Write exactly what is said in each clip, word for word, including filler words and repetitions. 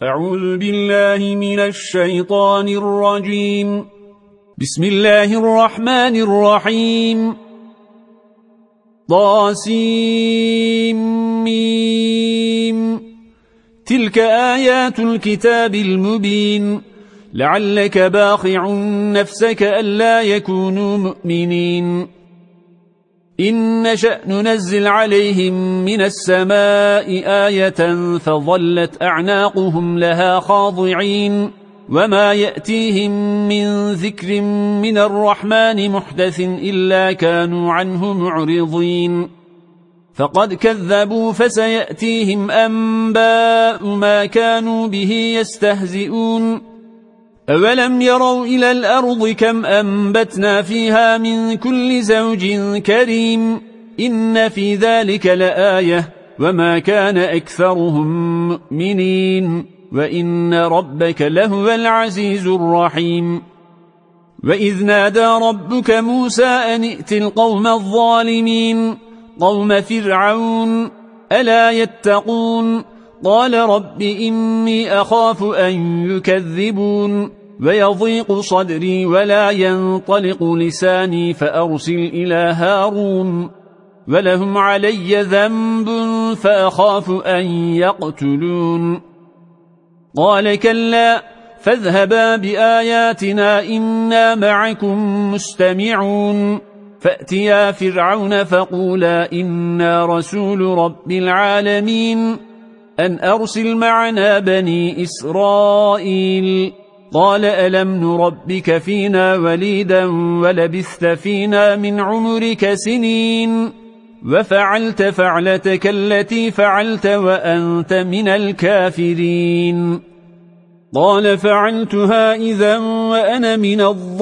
أعوذ بالله من الشيطان الرجيم. بسم الله الرحمن الرحيم. طاسيم. تلك آيات الكتاب المبين. لعلك باخع نفسك ألا يكونوا مؤمنين. إن نشأ ننزل عليهم من السماء آية فظلت أعناقهم لها خاضعين وما يأتيهم من ذكر من الرحمن محدث إلا كانوا عنه معرضين. فقد كذبوا فسيأتيهم أنباء ما كانوا به يستهزئون. أولم يروا إلى الأرض كم أنبتنا فيها من كل زوج كريم إن في ذلك لآية وما كان أكثرهم مؤمنين وإن ربك لهو العزيز الرحيم. وإذ نادى ربك موسى أن ائت القوم الظالمين قوم فرعون ألا يتقون قال رب إني أخاف أن يكذبون ويضيق صدري ولا ينطلق لساني فأرسل إلى هارون ولهم علي ذنب فأخاف أن يقتلون. قال كلا فاذهبا بآياتنا إنا معكم مستمعون. فأتيا فرعون فقولا إنا رسول رب العالمين أن أرسل معنا بني إسرائيل. قال ألم نربك فينا وليدا ولبثت فينا من عمرك سنين وفعلت فعلتك التي فعلت وأنت من الكافرين. قال فعلتها إذا وأنا من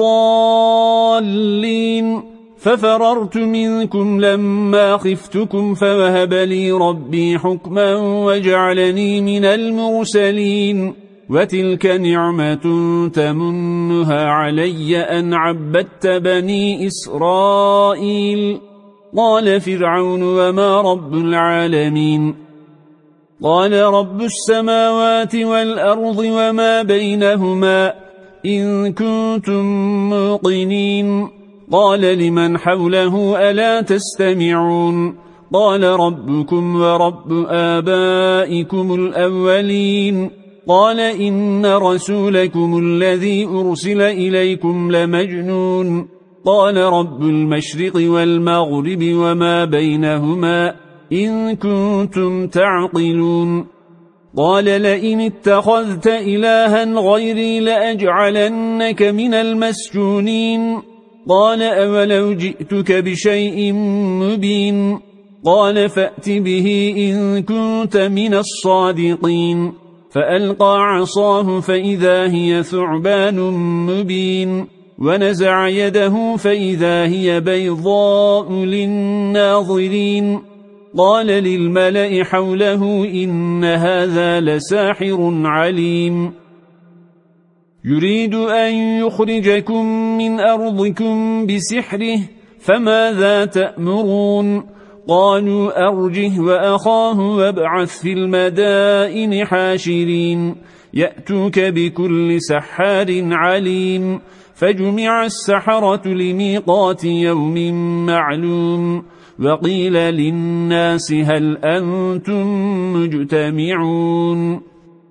الضالين ففررت منكم لما خفتكم فوهب لي ربي حكما وجعلني من المرسلين. وتلك نعمة تمنها علي أن عبدت بني إسرائيل. قال فرعون وما رب العالمين. قال رب السماوات والأرض وما بينهما إن كنتم موقنين. قال لمن حوله ألا تستمعون. قال ربكم ورب آبائكم الأولين. قال إن رسولكم الذي أرسل إليكم لمجنون. قال رب المشرق والمغرب وما بينهما إن كنتم تعقلون. قال لئن اتخذت إلها غيري لأجعلنك من المسجونين. قال أولو جئتك بشيء مبين. قال فأت به إن كنت من الصادقين. فألقى عصاه فإذا هي ثعبان مبين ونزع يده فإذا هي بيضاء للناظرين. قال للملأ حوله إن هذا لساحر عليم يريد أن يخرجكم من أرضكم بسحره فماذا تأمرون. قالوا أرجه وأخاه وابعث في المدائن حاشرين يأتوك بكل سحار عليم. فجمع السحرة لميقات يوم معلوم. وقيل للناس هل أنتم مجتمعون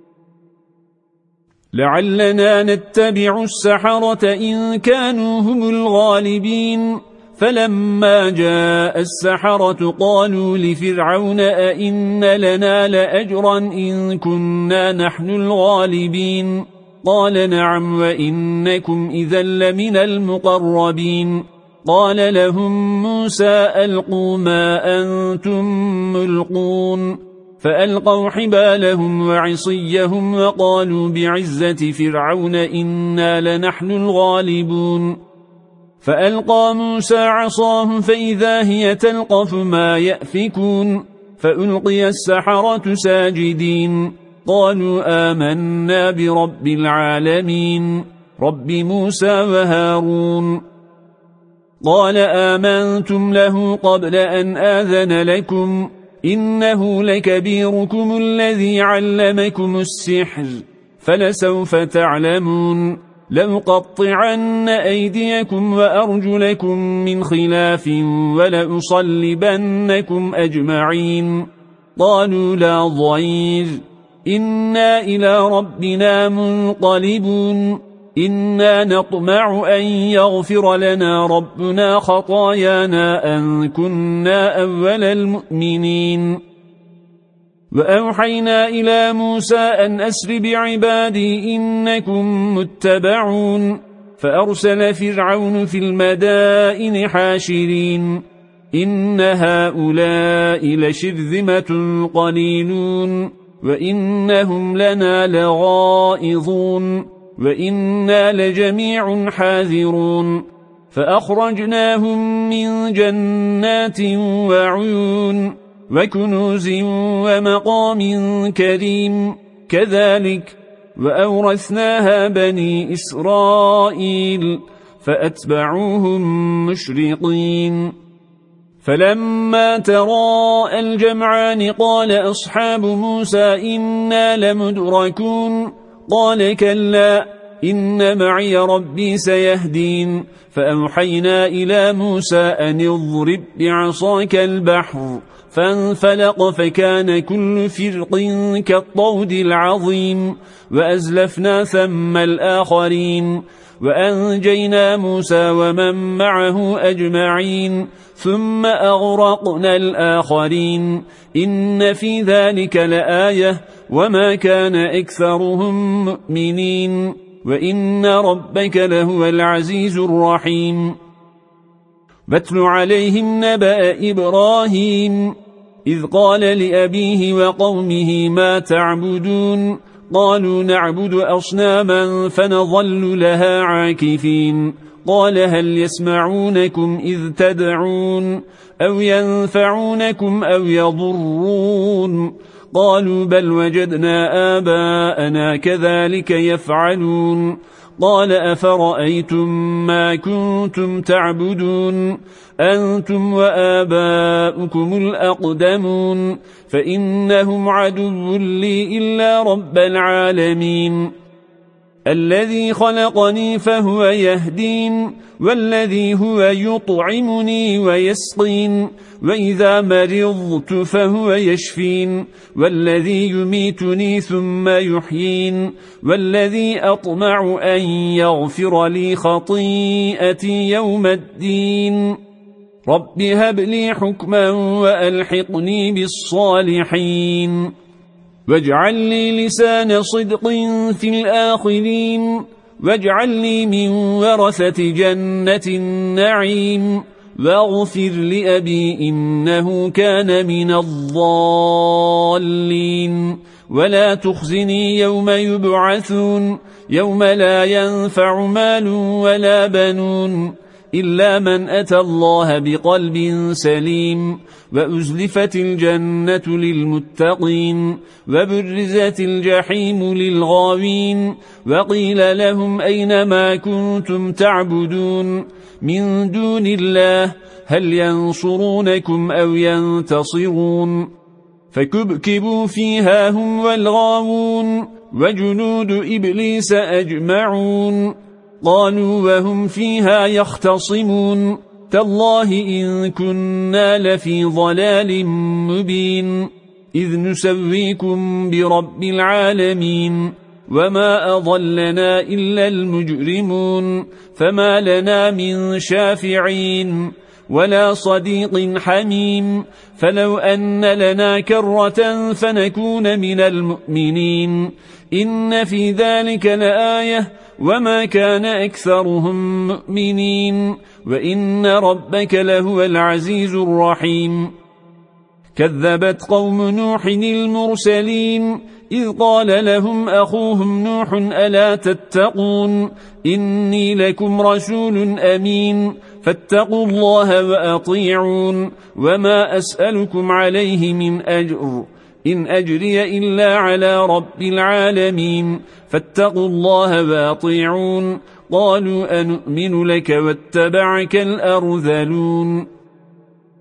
لعلنا نتبع السحرة إن كانوا هم الغالبين. فلما جاء السحرة قالوا لفرعون أئن لنا لأجرا إن كنا نحن الغالبين. قال نعم وإنكم إذا لمن المقربين. قال لهم موسى ألقوا ما أنتم ملقون. فألقوا حبالهم وعصيهم وقالوا بعزة فرعون إنا لنحن الغالبون. فألقى موسى عصاه فإذا هي تلقف ما يأفكون. فألقي السحرة ساجدين قالوا آمنا برب العالمين رب موسى وهارون. قال آمنتم له قبل أن آذن لكم إنه لكبيركم الذي علمكم السحر فلسوف تعلمون لأقطعن أيديكم وأرجلكم من خلاف ولأصلبنكم أجمعين قالوا لا ضير إنا إلى ربنا منقلبون إنا نطمع أن يغفر لنا ربنا خطايانا أن كنا أول المؤمنين وأوحينا إلى موسى أن أسر بعبادي إنكم متبعون فأرسل فرعون في المدائن حاشرين إن هؤلاء لشرذمة قليلون وإنهم لنا لغائظون وإنا لجميع حاذرون فأخرجناهم من جنات وعيون وكنوز ومقام كريم كذلك وأورثناها بني إسرائيل فأتبعوهم مشرقين فلما تراءى الجمعان قال أصحاب موسى إنا لمدركون قال كلا إن معي ربي سيهدين فأوحينا إلى موسى أن اضرب بعصاك البحر فانفلق فكان كل فرق كالطود العظيم وأزلفنا ثم الآخرين وأنجينا موسى ومن معه أجمعين ثم أغرقنا الآخرين إن في ذلك لآية وما كان أكثرهم مؤمنين وإن ربك لهو العزيز الرحيم واتل عليهم نبأ إبراهيم إذ قال لأبيه وقومه ما تعبدون قالوا نعبد أصناما فنظل لها عاكفين قال هل يسمعونكم إذ تدعون أو ينفعونكم أو يضرون قالوا بل وجدنا آباءنا كذلك يفعلون قال أفرأيتم ما كنتم تعبدون أنتم وآباؤكم الأقدمون فإنهم عدو لي إلا رب العالمين الذي خلقني فهو يهدين والذي هو يطعمني ويسقين وإذا مرضت فهو يشفين والذي يميتني ثم يحيين والذي أطمع أن يغفر لي خطيئتي يوم الدين رب هب لي حكما وألحقني بالصالحين واجعل لي لسان صدق في الآخرين واجعلني من ورثة جنة النعيم واغفر لأبي إنه كان من الضالين ولا تخزني يوم يبعثون يوم لا ينفع مال ولا بنون إلا من أتى الله بقلب سليم وأزلفت الجنة للمتقين وبرزت الجحيم للغاوين وقيل لهم أين ما كنتم تعبدون من دون الله هل ينصرونكم أو ينتصرون فكبكبوا فيها هم والغاوون وجنود إبليس أجمعون قالوا وهم فيها يختصمون تالله إن كنا لفي ضلال مبين إذ نسويكم برب العالمين وما أضلنا إلا المجرمون فما لنا من شافعين ولا صديق حميم فلو أن لنا كرة فنكون من المؤمنين إن في ذلك لآية وما كان أكثرهم مؤمنين وإن ربك لهو العزيز الرحيم كذبت قوم نوح المرسلين إذ قال لهم أخوهم نوح ألا تتقون إني لكم رسول أمين فاتقوا الله وأطيعون وما أسألكم عليه من أجر إن أجري إلا على رب العالمين فاتقوا الله وأطيعون قالوا أنؤمن لك واتبعك الأرذلون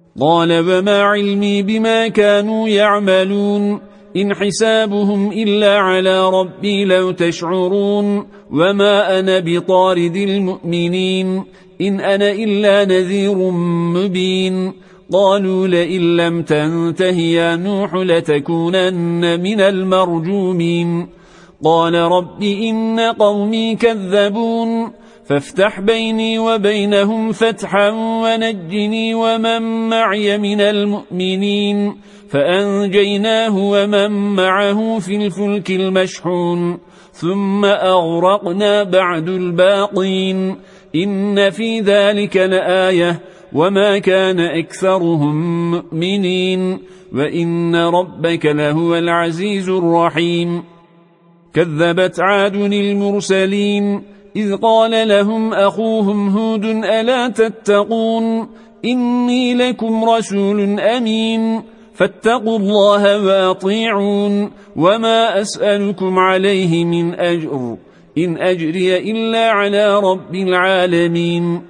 قال وما علمي بما كانوا يعملون إن حسابهم إلا على ربي لو تشعرون وما أنا بطارد المؤمنين إن أنا إلا نذير مبين قالوا لئن لم تنته يا نوح لتكونن من المرجومين قال رب إن قومي كذبون فافتح بيني وبينهم فتحا ونجني ومن معي من المؤمنين فأنجيناه ومن معه في الفلك المشحون ثم أغرقنا بعد الباقين إن في ذلك لآية وما كان أكثرهم مؤمنين وإن ربك لهو العزيز الرحيم كذبت عاد المرسلين إذ قال لهم أخوهم هود ألا تتقون إني لكم رسول أمين فاتقوا الله وأطيعون وما أسألكم عليه من أجر إن أجري إلا على رب العالمين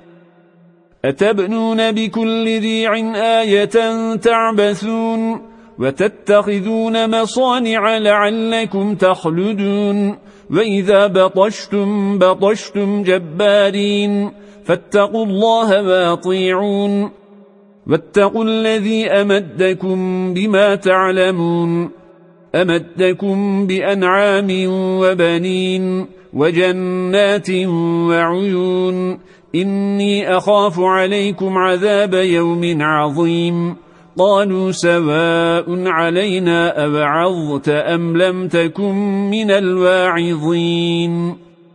أتبنون بكل ريع آية تعبثون وتتخذون مصانع لعلكم تخلدون وإذا بطشتم بطشتم جبارين فاتقوا الله وأطيعون واتقوا الذي أمدكم بما تعلمون أمدكم بأنعام وبنين وجنات وعيون إني أخاف عليكم عذاب يوم عظيم قالوا سواء علينا أوعظت أم لم تكن من الواعظين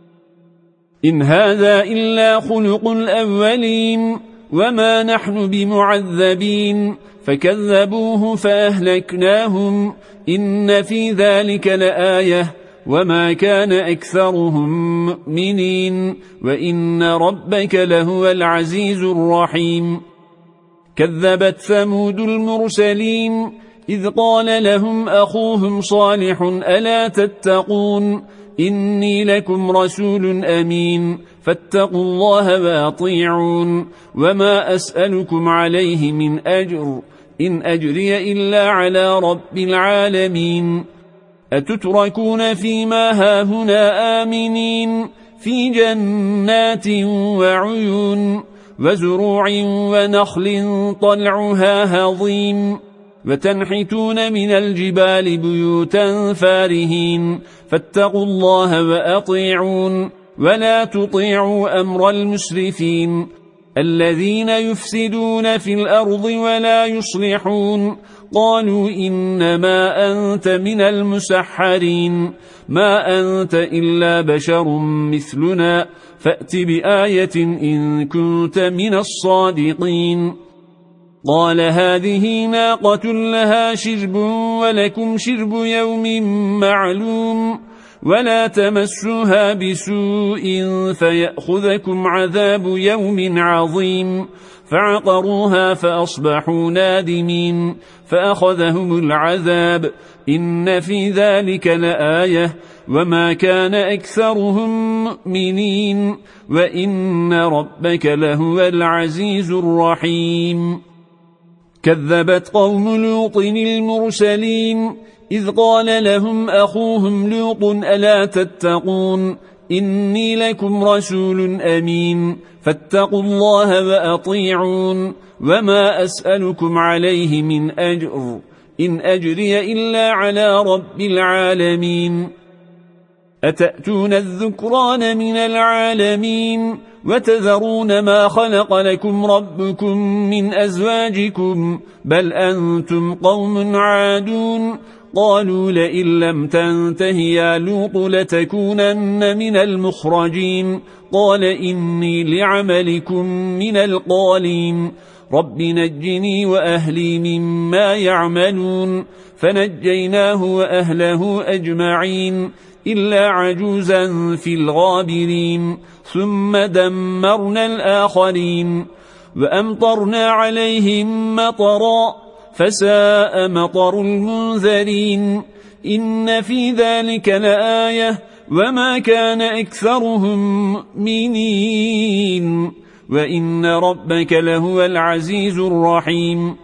إن هذا إلا خلق الأولين وما نحن بمعذبين فكذبوه فأهلكناهم إن في ذلك لآية وما كان أكثرهم مؤمنين وإن ربك لهو العزيز الرحيم كذبت ثمود المرسلين إذ قال لهم أخوهم صالح ألا تتقون إني لكم رسول أمين فاتقوا الله وأطيعون وما أسألكم عليه من أجر إن أجري إلا على رب العالمين أتتركون فيما هاهنا آمنين في جنات وعيون وزروع ونخل طلعها هضيم وتنحتون من الجبال بيوتا فارهين فاتقوا الله وأطيعون ولا تطيعوا أمر المسرفين الذين يفسدون في الأرض ولا يصلحون قالوا إنما أنت من المسحرين ما أنت إلا بشر مثلنا فأت بآية إن كنت من الصادقين قال هذه ناقة لها شرب ولكم شرب يوم معلوم ولا تمسوها بسوء فيأخذكم عذاب يوم عظيم فعقروها فأصبحوا نادمين فأخذهم العذاب إن في ذلك لآية وما كان أكثرهم مؤمنين وإن ربك لهو العزيز الرحيم كذبت قوم لوط المرسلين إذ قال لهم أخوهم لوط ألا تتقون إني لكم رسول أمين فاتقوا الله وأطيعون وما أسألكم عليه من أجر إن أجري إلا على رب العالمين أتأتون الذكران من العالمين وتذرون ما خلق لكم ربكم من أزواجكم بل أنتم قوم عادون قالوا لئن لم تنته يا لوط لتكونن من المخرجين قال إني لعملكم من القالين رب نجني وأهلي مما يعملون فنجيناه وأهله أجمعين إلا عجوزا في الغابرين ثم دمرنا الآخرين وأمطرنا عليهم مطرا فساء مطر المنذرين إن في ذلك لآية وما كان أكثرهم مؤمنين وإن ربك لهو العزيز الرحيم.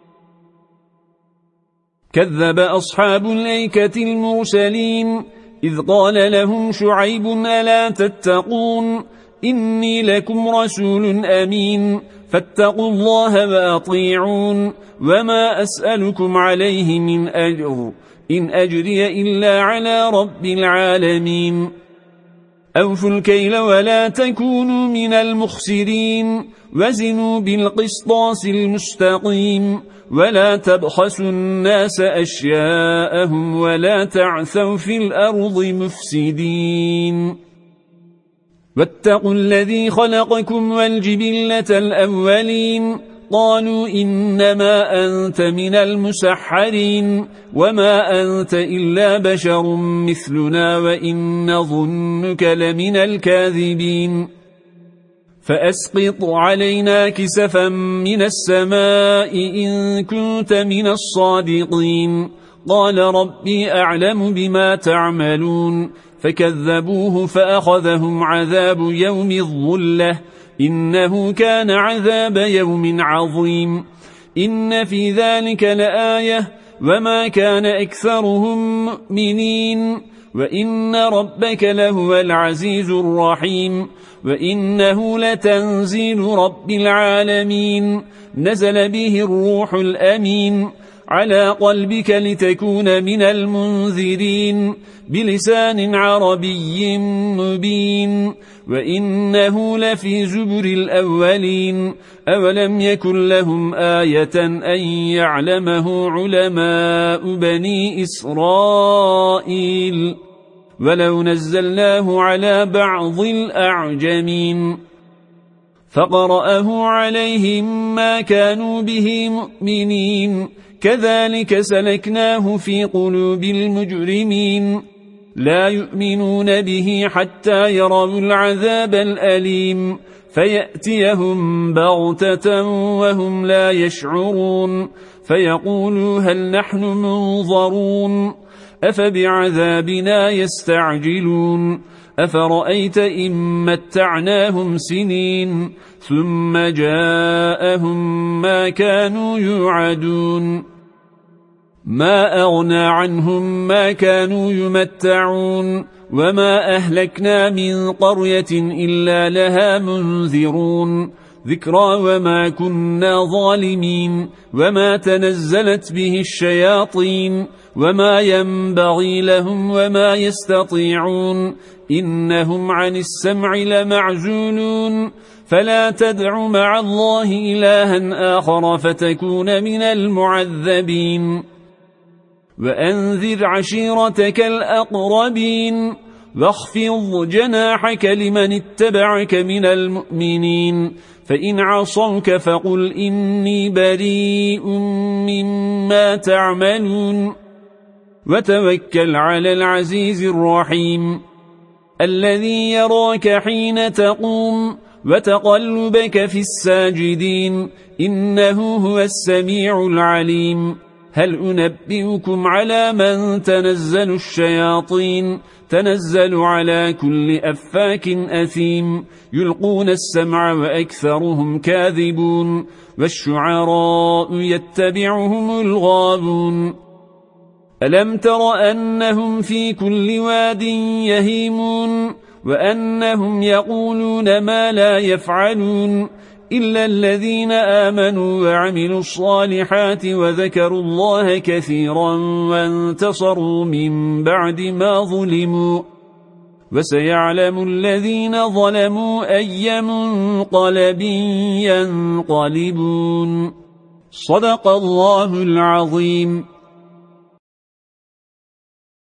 كذب أصحاب الأيكة المرسلين إذ قال لهم شعيب ألا تتقون إني لكم رسول أمين فاتقوا الله وأطيعون وما أسألكم عليه من أجر إن أجري إلا على رب العالمين. أوفوا الكيل ولا تكونوا من المخسرين وزنوا بالقسطاس المستقيم ولا تبخسوا الناس أشياءهم ولا تعثوا في الأرض مفسدين. واتقوا الذي خلقكم والجبلة الأولين قالوا إنما أنت من المسحرين وما أنت إلا بشر مثلنا وإن نظنك لمن الكاذبين. فأسقط علينا كسفا من السماء إن كنت من الصادقين. قال ربي أعلم بما تعملون فكذبوه فأخذهم عذاب يوم الظلة إنه كان عذاب يوم عظيم. إن في ذلك لآية وما كان أكثرهم مؤمنين وإن ربك لهو العزيز الرحيم. وإنه لتنزيل رب العالمين نزل به الروح الأمين على قلبك لتكون من المنذرين بلسان عربي مبين وإنه لفي زبر الأولين. أولم يكن لهم آية أن يعلمه علماء بني إسرائيل ولو نزلناه على بعض الأعجمين فقرأه عليهم ما كانوا به مؤمنين كذلك سلكناه في قلوب المجرمين لا يؤمنون به حتى يروا العذاب الأليم فيأتيهم بغتة وهم لا يشعرون فيقولوا هل نحن منظرون أفبعذابنا يستعجلون أفرأيت إن متعناهم سنين ثم جاءهم ما كانوا يوعدون ما أغنى عنهم ما كانوا يمتعون وما أهلكنا من قرية إلا لها منذرون ذكرى وما كنا ظالمين وما تنزلت به الشياطين وما ينبغي لهم وما يستطيعون إنهم عن السمع لمعزولون فلا تدع مع الله إلها آخر فتكون من المعذبين. وأنذر عشيرتك الأقربين واخفض جناحك لمن اتبعك من المؤمنين فإن عصوك فقل إني بريء مما تعملون وتوكل على العزيز الرحيم الذي يراك حين تقوم وتقلبك في الساجدين إنه هو السميع العليم. هل أنبئكم على من تنزل الشياطين تنزل على كل أفاك أثيم يلقون السمع وأكثرهم كاذبون والشعراء يتبعهم الغابون. ألم تر أنهم في كل واد يهيمون وأنهم يقولون ما لا يفعلون إلا الذين آمنوا وعملوا الصالحات وذكروا الله كثيرا وانتصروا من بعد ما ظلموا وسيعلم الذين ظلموا أي منقلب ينقلبون. صدق الله العظيم.